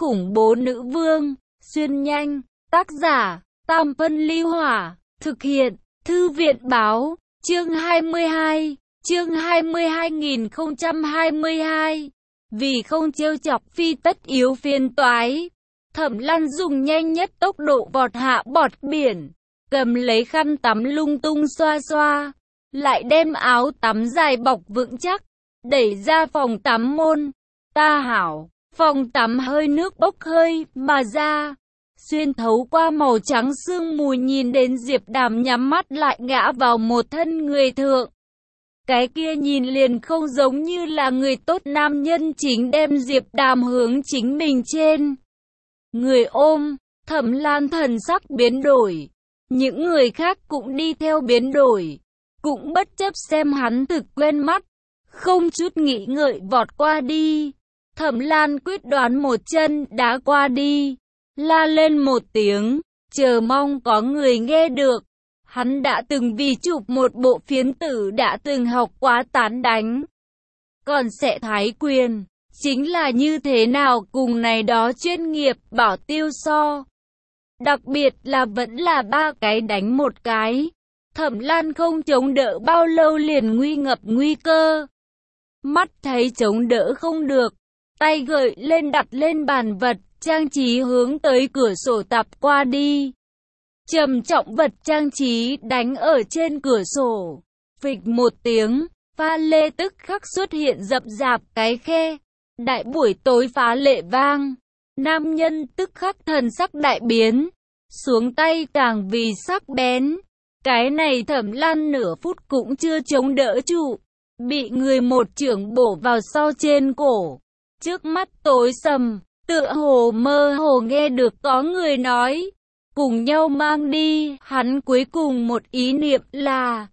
khủng bố nữ vương, xuyên nhanh, tác giả, Tam Phân Ly Hỏa, thực hiện, Thư viện báo, chương 22, chương 2022. Vì không trêu chọc Phi tất yếu phiền toái, Thẩm Lan dùng nhanh nhất tốc độ vọt hạ bọt biển, cầm lấy khăn tắm lung tung xoa xoa, lại đem áo tắm dài bọc vững chắc, đẩy ra phòng tắm môn. Ta hảo, phòng tắm hơi nước bốc hơi mà ra, xuyên thấu qua màu trắng sương mù nhìn đến Diệp Đàm nhắm mắt lại ngã vào một thân người thượng. Cái kia nhìn liền không giống như là người tốt, nam nhân chính đem Diệp Đàm hướng chính mình trên người ôm. Thẩm Lan thần sắc biến đổi, những người khác cũng đi theo biến đổi, cũng bất chấp xem hắn thực quen mắt, không chút nghĩ ngợi vọt qua đi. Thẩm Lan quyết đoán một chân đá qua đi, la lên một tiếng, chờ mong có người nghe được. Hắn đã từng vì chụp một bộ phiến tử đã từng học quá tán đánh, còn sẽ thái quyền, chính là như thế nào cùng này đó chuyên nghiệp bảo tiêu so. Đặc biệt là vẫn là 3 cái đánh một cái. Thẩm Lan không chống đỡ bao lâu liền nguy ngập nguy cơ. Mắt thấy chống đỡ không được, tay gợi lên đặt lên bàn vật, trang trí hướng tới cửa sổ tạp qua đi. Trầm trọng vật trang trí đánh ở trên cửa sổ. Phịch một tiếng, pha lê tức khắc xuất hiện rậm rạp cái khe. Đại buổi tối phá lệ vang. Nam nhân tức khắc thần sắc đại biến, xuống tay càng vì sắc bén. Cái này Thẩm Lan nửa phút cũng chưa chống đỡ trụ, bị người một chưởng bổ vào sau trên cổ. Trước mắt tối sầm, tựa hồ mơ hồ nghe được có người nói, cùng nhau mang đi. Hắn cuối cùng một ý niệm là,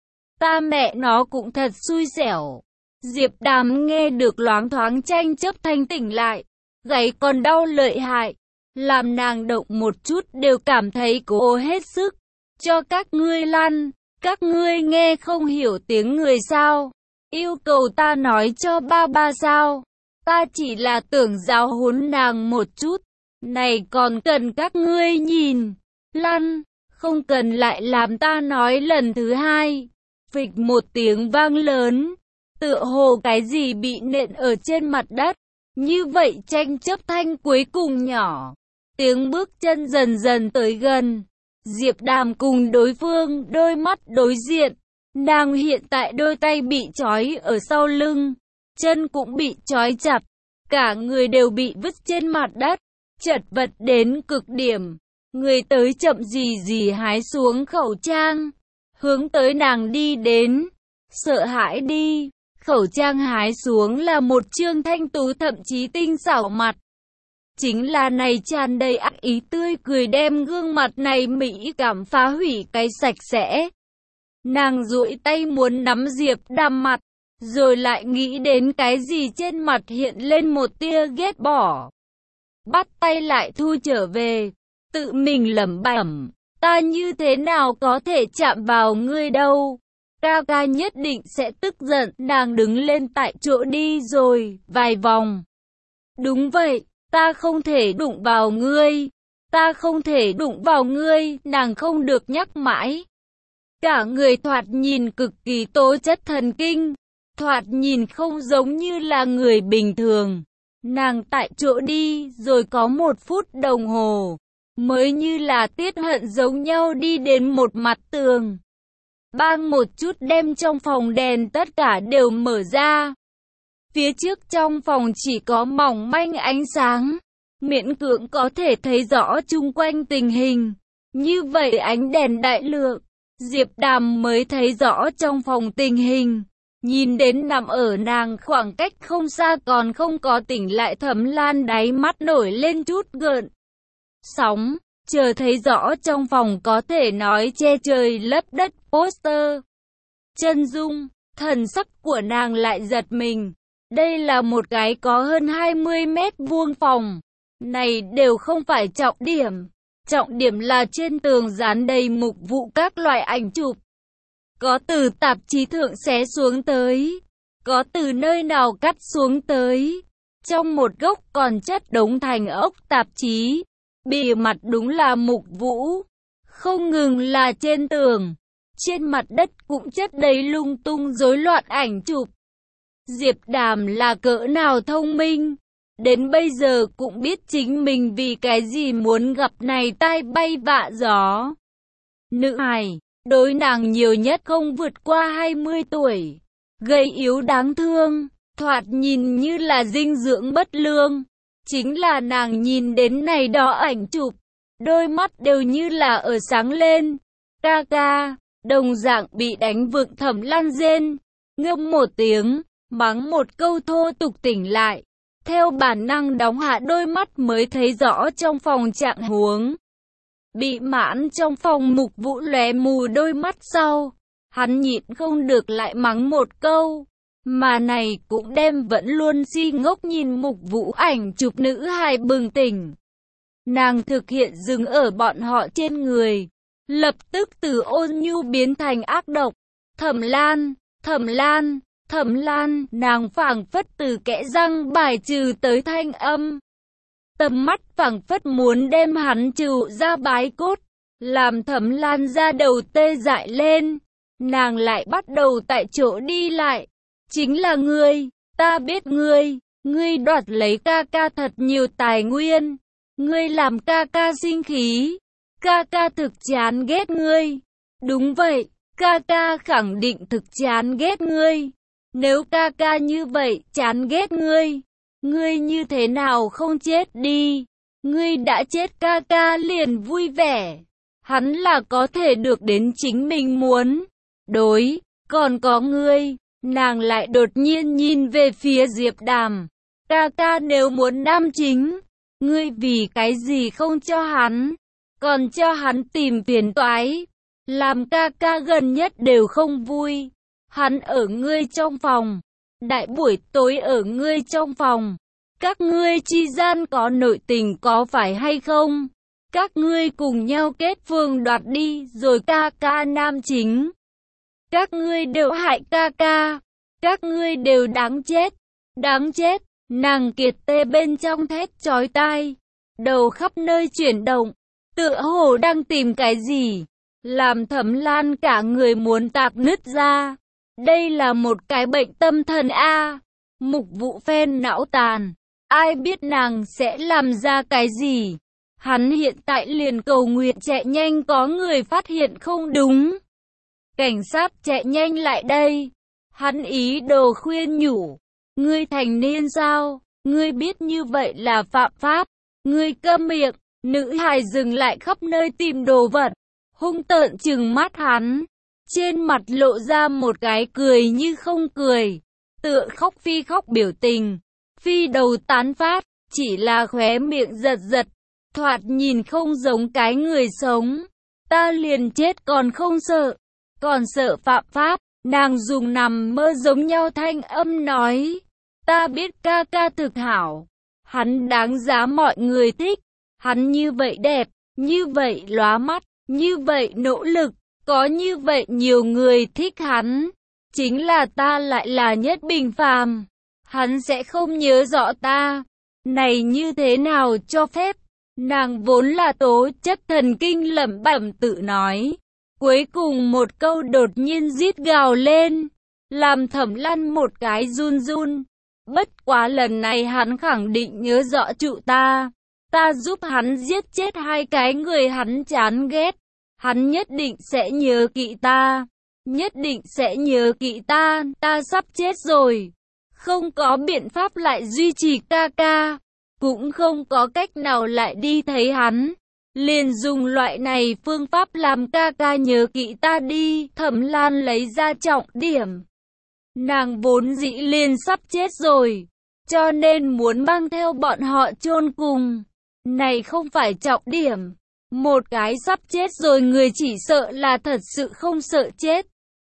ta mẹ nó cũng thật xui xẻo. Diệp Đàm nghe được loáng thoáng tranh chấp thanh tỉnh lại, gáy còn đau lợi hại, làm nàng động một chút đều cảm thấy cố hết sức. Cho các ngươi lăn, các ngươi nghe không hiểu tiếng người sao? Yêu cầu ta nói cho ba sao? Ta chỉ là tưởng giáo huấn nàng một chút, này còn cần các ngươi nhìn. Lăn, không cần lại làm ta nói lần thứ hai. Phịch một tiếng vang lớn, tựa hồ cái gì bị nện ở trên mặt đất. Như vậy tranh chấp thanh cuối cùng nhỏ, tiếng bước chân dần dần tới gần. Diệp Đàm cùng đối phương đôi mắt đối diện. Nàng hiện tại đôi tay bị trói ở sau lưng, chân cũng bị trói chặt, cả người đều bị vứt trên mặt đất, chật vật đến cực điểm. Người tới chậm gì hái xuống khẩu trang, hướng tới nàng đi đến. Sợ hãi đi, khẩu trang hái xuống là một trương thanh tú thậm chí tinh xảo mặt. Chính là này tràn đầy ác ý tươi cười đem gương mặt này mỹ cảm phá hủy cái sạch sẽ. Nàng duỗi tay muốn nắm Diệp Đàm mặt, rồi lại nghĩ đến cái gì trên mặt hiện lên một tia ghét bỏ. Bắt tay lại thu trở về, tự mình lẩm bẩm, ta như thế nào có thể chạm vào ngươi đâu. Ca ca nhất định sẽ tức giận. Nàng đứng lên tại chỗ đi rồi vài vòng. Đúng vậy, ta không thể đụng vào ngươi. Ta không thể đụng vào ngươi. Nàng không được nhắc mãi. Cả người thoạt nhìn cực kỳ tố chất thần kinh, thoạt nhìn không giống như là người bình thường. Nàng tại chỗ đi rồi có 1 phút đồng hồ, mới như là tiết hận giống nhau đi đến một mặt tường. Bang một chút đem trong phòng đèn tất cả đều mở ra. Phía trước trong phòng chỉ có mỏng manh ánh sáng, miễn cưỡng có thể thấy rõ chung quanh tình hình. Như vậy ánh đèn đại lượng, Diệp Đàm mới thấy rõ trong phòng tình hình. Nhìn đến nằm ở nàng khoảng cách không xa còn không có tỉnh lại Thẩm Lan, đáy mắt nổi lên chút gợn sóng. Chờ thấy rõ trong phòng có thể nói che trời lấp đất poster chân dung, thần sắc của nàng lại giật mình. Đây là một cái có hơn 20 mét vuông phòng. Này đều không phải trọng điểm. Trọng điểm là trên tường dán đầy mục vụ các loại ảnh chụp. Có từ tạp chí thượng xé xuống tới, có từ nơi nào cắt xuống tới. Trong một góc còn chất đống thành ốc tạp chí. Bìa mặt đúng là Mục Vũ. Không ngừng là trên tường, trên mặt đất cũng chất đầy lung tung rối loạn ảnh chụp. Diệp Đàm là cỡ nào thông minh, đến bây giờ cũng biết chính mình vì cái gì muốn gặp này tai bay vạ gió. Nữ hài, đối nàng nhiều nhất không vượt qua 20 tuổi, gầy yếu đáng thương, thoạt nhìn như là dinh dưỡng bất lương. Chính là nàng nhìn đến này đó ảnh chụp, đôi mắt đều như là ở sáng lên. Ca ca, đồng dạng bị đánh vượng Thẩm Lan rên, ngâm một tiếng, mắng một câu thô tục tỉnh lại. Theo bản năng đóng hạ đôi mắt mới thấy rõ trong phòng trạng huống. Bị mãn trong phòng Mục Vũ lóe mù đôi mắt sau, hắn nhịn không được lại mắng một câu. Mà này cũng đem vẫn luôn si ngốc nhìn Mục Vũ ảnh chụp nữ hài bừng tỉnh. Nàng thực hiện dừng ở bọn họ trên người, lập tức từ ôn nhu biến thành ác độc. Thẩm Lan, Thẩm Lan, Thẩm Lan, nàng phảng phất từ kẽ răng bài trừ tới thanh âm. Tầm mắt phảng phất muốn đem hắn trừ ra bái cốt, làm Thẩm Lan ra đầu tê dại lên. Nàng lại bắt đầu tại chỗ đi lại. Chính là ngươi, ta biết ngươi đoạt lấy ca ca thật nhiều tài nguyên. Ngươi làm ca ca sinh khí, ca ca thực chán ghét ngươi. Đúng vậy, ca ca khẳng định thực chán ghét ngươi. Nếu ca ca như vậy chán ghét ngươi như thế nào không chết đi? Ngươi đã chết ca ca liền vui vẻ. Hắn là có thể được đến chính mình muốn. Đối, còn có ngươi. Nàng lại đột nhiên nhìn về phía Diệp Đàm. Ca ca nếu muốn nam chính, ngươi vì cái gì không cho hắn, còn cho hắn tìm phiền toái, làm ca ca gần nhất đều không vui. Hắn ở ngươi trong phòng, đại buổi tối ở ngươi trong phòng, các ngươi chi gian có nội tình có phải hay không? Các ngươi cùng nhau kết phường đoạt đi rồi ca ca nam chính. Các ngươi đều hại ca ca, các ngươi đều đáng chết, đáng chết. Nàng kiệt tê bên trong thét chói tai, đầu khắp nơi chuyển động, tựa hồ đang tìm cái gì, làm Thẩm Lan cả người muốn tạc nứt ra. Đây là một cái bệnh tâm thần a. Mục Vũ phen não tàn, ai biết nàng sẽ làm ra cái gì. Hắn hiện tại liền cầu nguyện chạy nhanh có người phát hiện không đúng. Cảnh sát chạy nhanh lại đây. Hắn ý đồ khuyên nhủ. Ngươi thành niên sao? Ngươi biết như vậy là phạm pháp. Ngươi câm miệng. Nữ hài dừng lại khắp nơi tìm đồ vật, hung tợn trừng mắt hắn. Trên mặt lộ ra một cái cười như không cười, tựa khóc phi khóc biểu tình. Phi đầu tán phát, chỉ là khóe miệng giật giật, thoạt nhìn không giống cái người sống. Ta liền chết còn không sợ, còn sợ phạm pháp. Nàng dùng nằm mơ giống nhau thanh âm nói. Ta biết ca ca thực hảo, hắn đáng giá mọi người thích. Hắn như vậy đẹp, như vậy lóa mắt, như vậy nỗ lực, có như vậy nhiều người thích hắn. Chính là ta lại là nhất bình phàm, hắn sẽ không nhớ rõ ta. Này như thế nào cho phép? Nàng vốn là tố chất thần kinh lẩm bẩm tự nói. Cuối cùng một câu đột nhiên rít gào lên, làm Thẩm Lan một cái run run. Bất quá lần này hắn khẳng định nhớ rõ trụ ta. Ta giúp hắn giết chết hai cái người hắn chán ghét. Hắn nhất định sẽ nhớ kỹ ta. Nhất định sẽ nhớ kỹ ta. Ta sắp chết rồi. Không có biện pháp lại duy trì ca ca. Cũng không có cách nào lại đi thấy hắn. Liền dùng loại này phương pháp làm ca ca nhớ kỹ ta đi. Thẩm Lan lấy ra trọng điểm. Nàng vốn dĩ liền sắp chết rồi, cho nên muốn mang theo bọn họ chôn cùng. Này không phải trọng điểm. Một cái sắp chết rồi người chỉ sợ là thật sự không sợ chết.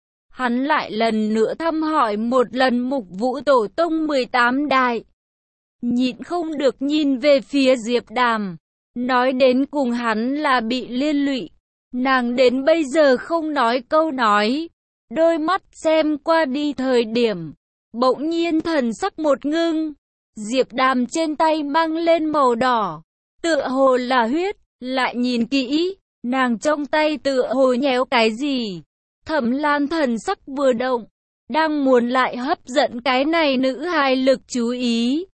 Hắn lại lần nữa thăm hỏi một lần Mục Vũ tổ tông 18 đại. Nhịn không được nhìn về phía Diệp Đàm. Nói đến cùng hắn là bị liên lụy. Nàng đến bây giờ không nói câu nói. Đôi mắt xem qua đi thời điểm, bỗng nhiên thần sắc một ngưng. Diệp Đàm trên tay mang lên màu đỏ, tựa hồ là huyết, lại nhìn kỹ, nàng trong tay tựa hồ nhéo cái gì. Thẩm Lan thần sắc vừa động, đang muốn lại hấp dẫn cái này nữ hài lực chú ý,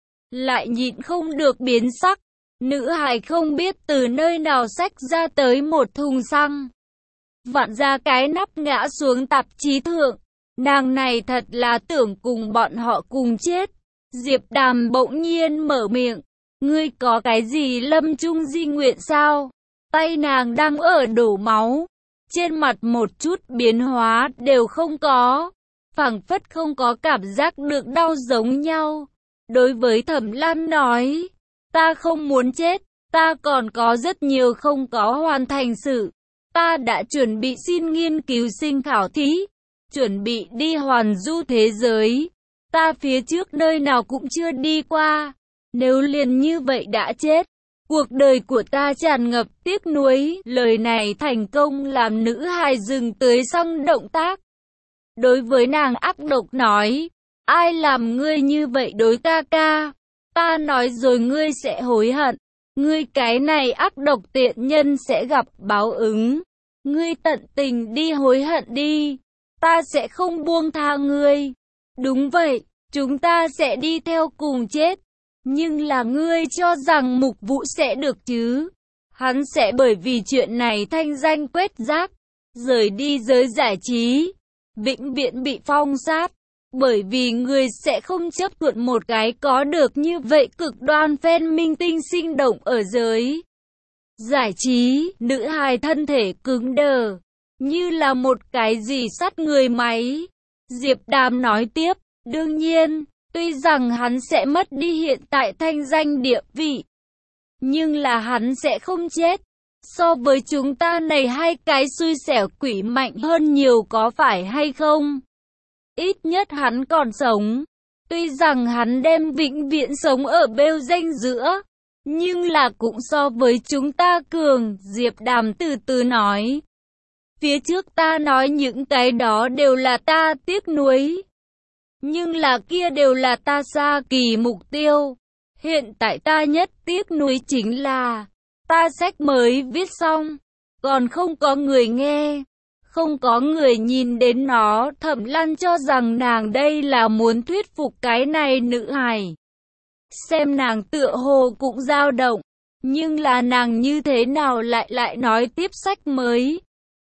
lại nhịn không được biến sắc. Nữ hài không biết từ nơi nào xách ra tới một thùng xăng, vặn ra cái nắp ngã xuống tạp chí thượng. Nàng này thật là tưởng cùng bọn họ cùng chết. Diệp Đàm bỗng nhiên mở miệng, ngươi có cái gì lâm chung di nguyện sao? Tay nàng đang ở đổ máu, trên mặt một chút biến hóa đều không có, phảng phất không có cảm giác được đau giống nhau. Đối với Thẩm Lan nói, ta không muốn chết, ta còn có rất nhiều không có hoàn thành sự. Ta đã chuẩn bị xin nghiên cứu sinh khảo thí, chuẩn bị đi hoàn du thế giới. Ta phía trước nơi nào cũng chưa đi qua, nếu liền như vậy đã chết, cuộc đời của ta tràn ngập tiếc nuối. Lời này thành công làm nữ hài dừng tới xong động tác. Đối với nàng ác độc nói, ai làm ngươi như vậy đối ca ca? Ta nói rồi ngươi sẽ hối hận, ngươi cái này ác độc tiện nhân sẽ gặp báo ứng. Ngươi tận tình đi hối hận đi, ta sẽ không buông tha ngươi. Đúng vậy, chúng ta sẽ đi theo cùng chết. Nhưng là ngươi cho rằng Mục Vũ sẽ được chứ? Hắn sẽ bởi vì chuyện này thanh danh quét rác, rời đi giới giải trí, vĩnh viễn bị phong sát. Bởi vì người sẽ không chấp thuận một cái có được như vậy cực đoan fan minh tinh sinh động ở giới giải trí. Nữ hài thân thể cứng đờ, như là một cái gì sắt người máy. Diệp Đàm nói tiếp, đương nhiên, tuy rằng hắn sẽ mất đi hiện tại thanh danh địa vị, nhưng là hắn sẽ không chết. So với chúng ta này hai cái xui xẻo quỷ mạnh hơn nhiều có phải hay không? Ít nhất hắn còn sống. Tuy rằng hắn đem vĩnh viễn sống ở bêu danh giữa, nhưng là cũng so với chúng ta cường. Diệp Đàm từ từ nói, phía trước ta nói những cái đó đều là ta tiếc nuối, nhưng là kia đều là ta xa kỳ mục tiêu. Hiện tại ta nhất tiếc nuối chính là ta sách mới viết xong, còn không có người nghe, không có người nhìn đến nó. Thẩm Lan cho rằng nàng đây là muốn thuyết phục cái này nữ hài. Xem nàng tựa hồ cũng dao động, nhưng là nàng như thế nào lại nói tiếp sách mới.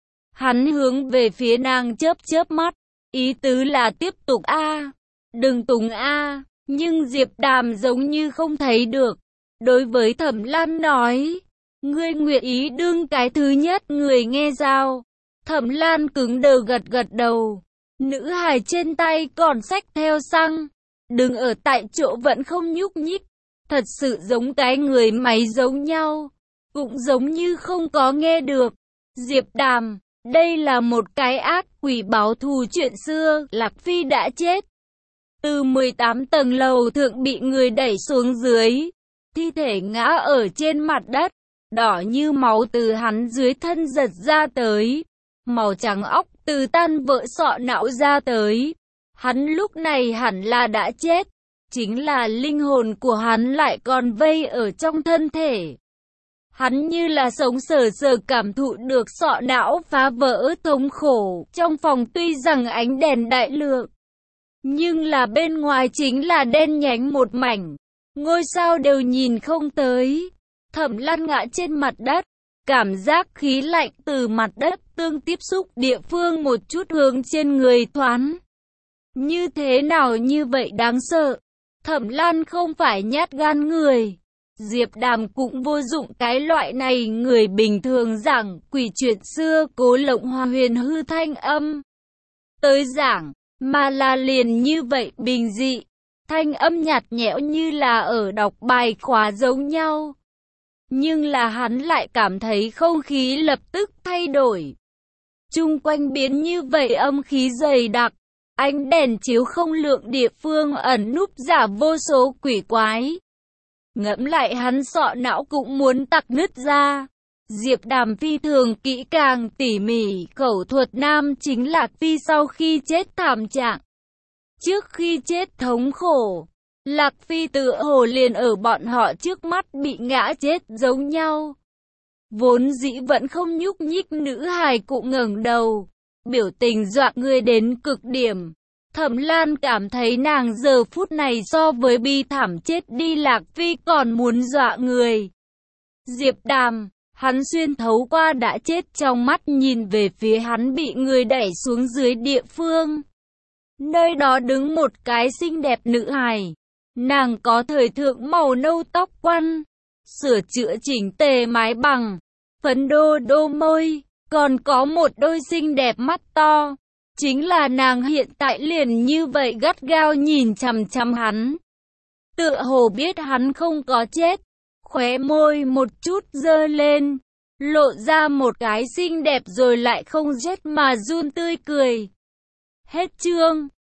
Hắn hướng về phía nàng chớp chớp mắt, ý tứ là tiếp tục a, đừng tùng a. Nhưng Diệp Đàm giống như không thấy được. Đối với Thẩm Lan nói, ngươi nguyện ý đương cái thứ nhất người nghe sao? Thẩm Lan cứng đờ gật gật đầu. Nữ hài trên tay còn xách theo xăng, đứng ở tại chỗ vẫn không nhúc nhích, thật sự giống cái người máy giống nhau, cũng giống như không có nghe được. Diệp Đàm, đây là một cái ác quỷ báo thù chuyện xưa. Lạc Phi đã chết, từ 18 tầng lầu thượng bị người đẩy xuống dưới, thi thể ngã ở trên mặt đất, đỏ như máu từ hắn dưới thân giật ra tới, màu trắng óc từ tan vỡ sọ não ra tới. Hắn lúc này hẳn là đã chết, chính là linh hồn của hắn lại còn vây ở trong thân thể. Hắn như là sống sờ sờ cảm thụ được sọ não phá vỡ thống khổ. Trong phòng tuy rằng ánh đèn đại lượng, nhưng là bên ngoài chính là đen nhánh một mảnh, ngôi sao đều nhìn không tới. Thẩm Lan ngã trên mặt đất, cảm giác khí lạnh từ mặt đất tương tiếp xúc địa phương một chút hướng trên người thoáng. Như thế nào như vậy đáng sợ? Thẩm Lan không phải nhát gan người. Diệp Đàm cũng vô dụng cái loại này người bình thường giảng quỷ chuyện xưa cố lộng hoa huyền hư thanh âm tới giảng, mà là liền như vậy bình dị, thanh âm nhạt nhẽo như là ở đọc bài khóa giống nhau. Nhưng là hắn lại cảm thấy không khí lập tức thay đổi. Chung quanh biến như vậy âm khí dày đặc, ánh đèn chiếu không lượng địa phương ẩn núp giả vô số quỷ quái. Ngẫm lại hắn sọ não cũng muốn tặc nứt ra. Diệp Đàm phi thường kỹ càng tỉ mỉ khẩu thuật nam chính Lạc Phi sau khi chết thảm trạng, trước khi chết thống khổ, Lạc Phi tựa hồ liền ở bọn họ trước mắt bị ngã chết giống nhau. Vốn dĩ vẫn không nhúc nhích nữ hài cũng ngẩng đầu, biểu tình dọa người đến cực điểm. Thẩm Lan cảm thấy nàng giờ phút này so với bi thảm chết đi Lạc Phi còn muốn dọa người. Diệp Đàm, hắn xuyên thấu qua đã chết trong mắt nhìn về phía hắn bị người đẩy xuống dưới địa phương. Nơi đó đứng một cái xinh đẹp nữ hài. Nàng có thời thượng màu nâu tóc quăn, sửa chữa chỉnh tề mái bằng, phấn đô môi, còn có một đôi xinh đẹp mắt to. Chính là nàng hiện tại liền như vậy gắt gao nhìn chằm chằm hắn. Tựa hồ biết hắn không có chết, khóe môi một chút giơ lên, lộ ra một cái xinh đẹp rồi lại không rét mà run tươi cười. Hết chương.